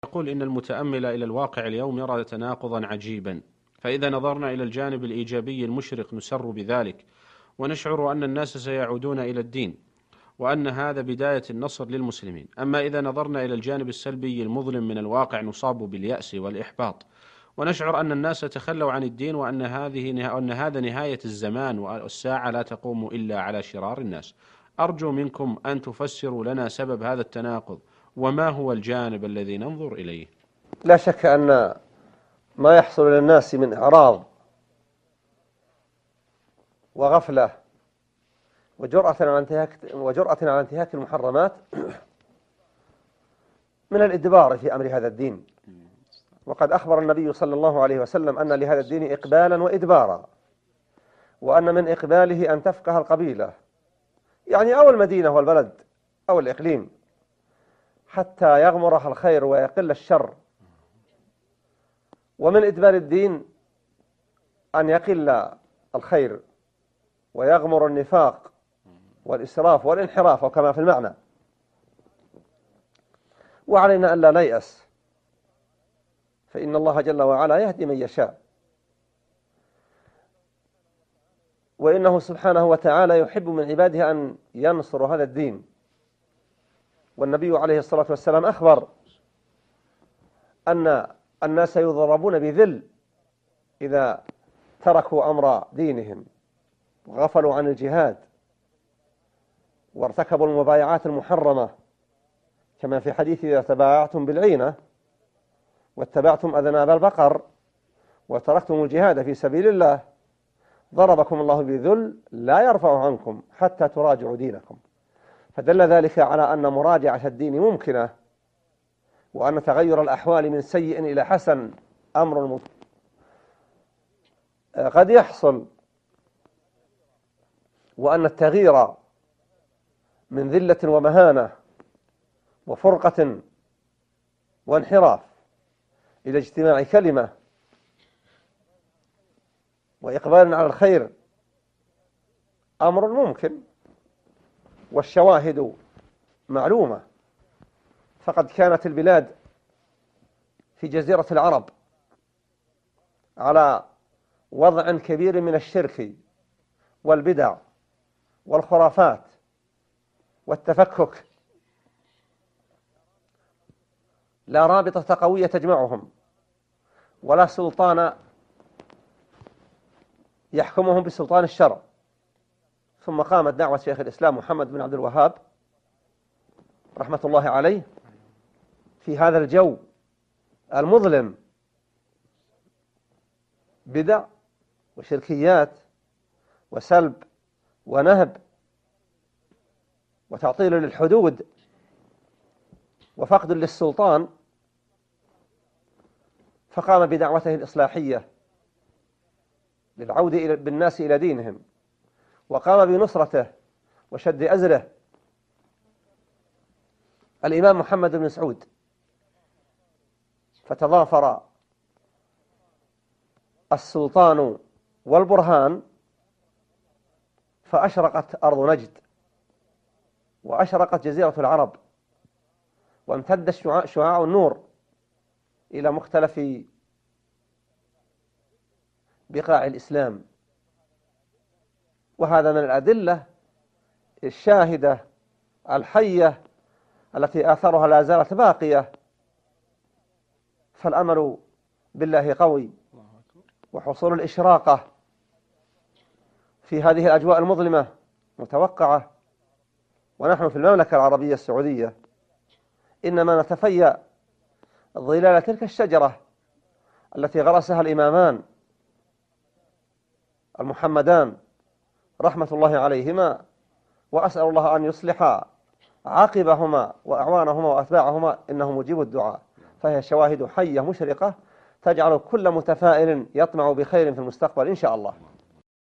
يقول إن المتأمل إلى الواقع اليوم يرى تناقضا عجيبا، فإذا نظرنا إلى الجانب الإيجابي المشرق نسر بذلك، ونشعر أن الناس سيعودون إلى الدين، وأن هذا بداية النصر للمسلمين. أما إذا نظرنا إلى الجانب السلبي المظلم من الواقع نصاب باليأس والإحباط، ونشعر أن الناس تخلوا عن الدين، وأن هذا نهاية الزمان، والساعة لا تقوم إلا على شرار الناس. أرجو منكم أن تفسروا لنا سبب هذا التناقض، وما هو الجانب الذي ننظر إليه؟ لا شك أن ما يحصل للناس من إعراض وغفلة وجرأة على انتهاك المحرمات من الإدبار في أمر هذا الدين. وقد أخبر النبي صلى الله عليه وسلم أن لهذا الدين إقبالا وإدبارا، وأن من إقباله أن تفقه القبيلة، يعني أو المدينة والبلد أو الإقليم، حتى يغمرها الخير ويقل الشر. ومن إدبار الدين أن يقل الخير ويغمر النفاق والإسراف والانحراف، وكما في المعنى. وعلينا ألا نيأس، فإن الله جل وعلا يهدي من يشاء، وإنه سبحانه وتعالى يحب من عباده أن ينصروا هذا الدين. والنبي عليه الصلاة والسلام أخبر أن الناس يضربون بذل إذا تركوا أمر دينهم وغفلوا عن الجهاد وارتكبوا المبايعات المحرمة، كما في حديث إذا تبايعتم بالعينة واتبعتم أذناب البقر وتركتم الجهاد في سبيل الله ضربكم الله بذل لا يرفع عنكم حتى تراجعوا دينكم. فدل ذلك على أن مراجعة الدين ممكنة، وأن تغير الأحوال من سيء إلى حسن أمر قد يحصل، وأن التغيير من ذلة ومهانة وفرقة وانحراف إلى اجتماع كلمة وإقبال على الخير أمر ممكن، والشواهد معلومة. فقد كانت البلاد في جزيرة العرب على وضع كبير من الشرك والبدع والخرافات والتفكك، لا رابطة قوية تجمعهم، ولا سلطان يحكمهم بسلطان الشرع. ثم قامت دعوة شيخ الإسلام محمد بن عبد الوهاب رحمة الله عليه في هذا الجو المظلم، بدع وشركيات وسلب ونهب وتعطيل للحدود وفقد للسلطان، فقام بدعوته الإصلاحية للعودة بالناس إلى دينهم، وقام بنصرته وشد أزره الإمام محمد بن سعود، فتضافر السلطان والبرهان فأشرقت أرض نجد وأشرقت جزيرة العرب، وامتد شعاع النور إلى مختلف بقاع الإسلام. وهذا من الأدلة الشاهدة الحية التي آثارها لا زالت باقية. فالأمل بالله قوي، وحصول الإشراقة في هذه الأجواء المظلمة متوقعة. ونحن في المملكة العربية السعودية إنما نتفيأ ظلال تلك الشجرة التي غرسها الإمامان المحمدان رحمة الله عليهما، وأسأل الله أن يصلح عاقبهما وأعوانهما وأتباعهما، إنه مجيب الدعاء. فهي شواهد حية مشرقة تجعل كل متفائل يطمع بخير في المستقبل إن شاء الله.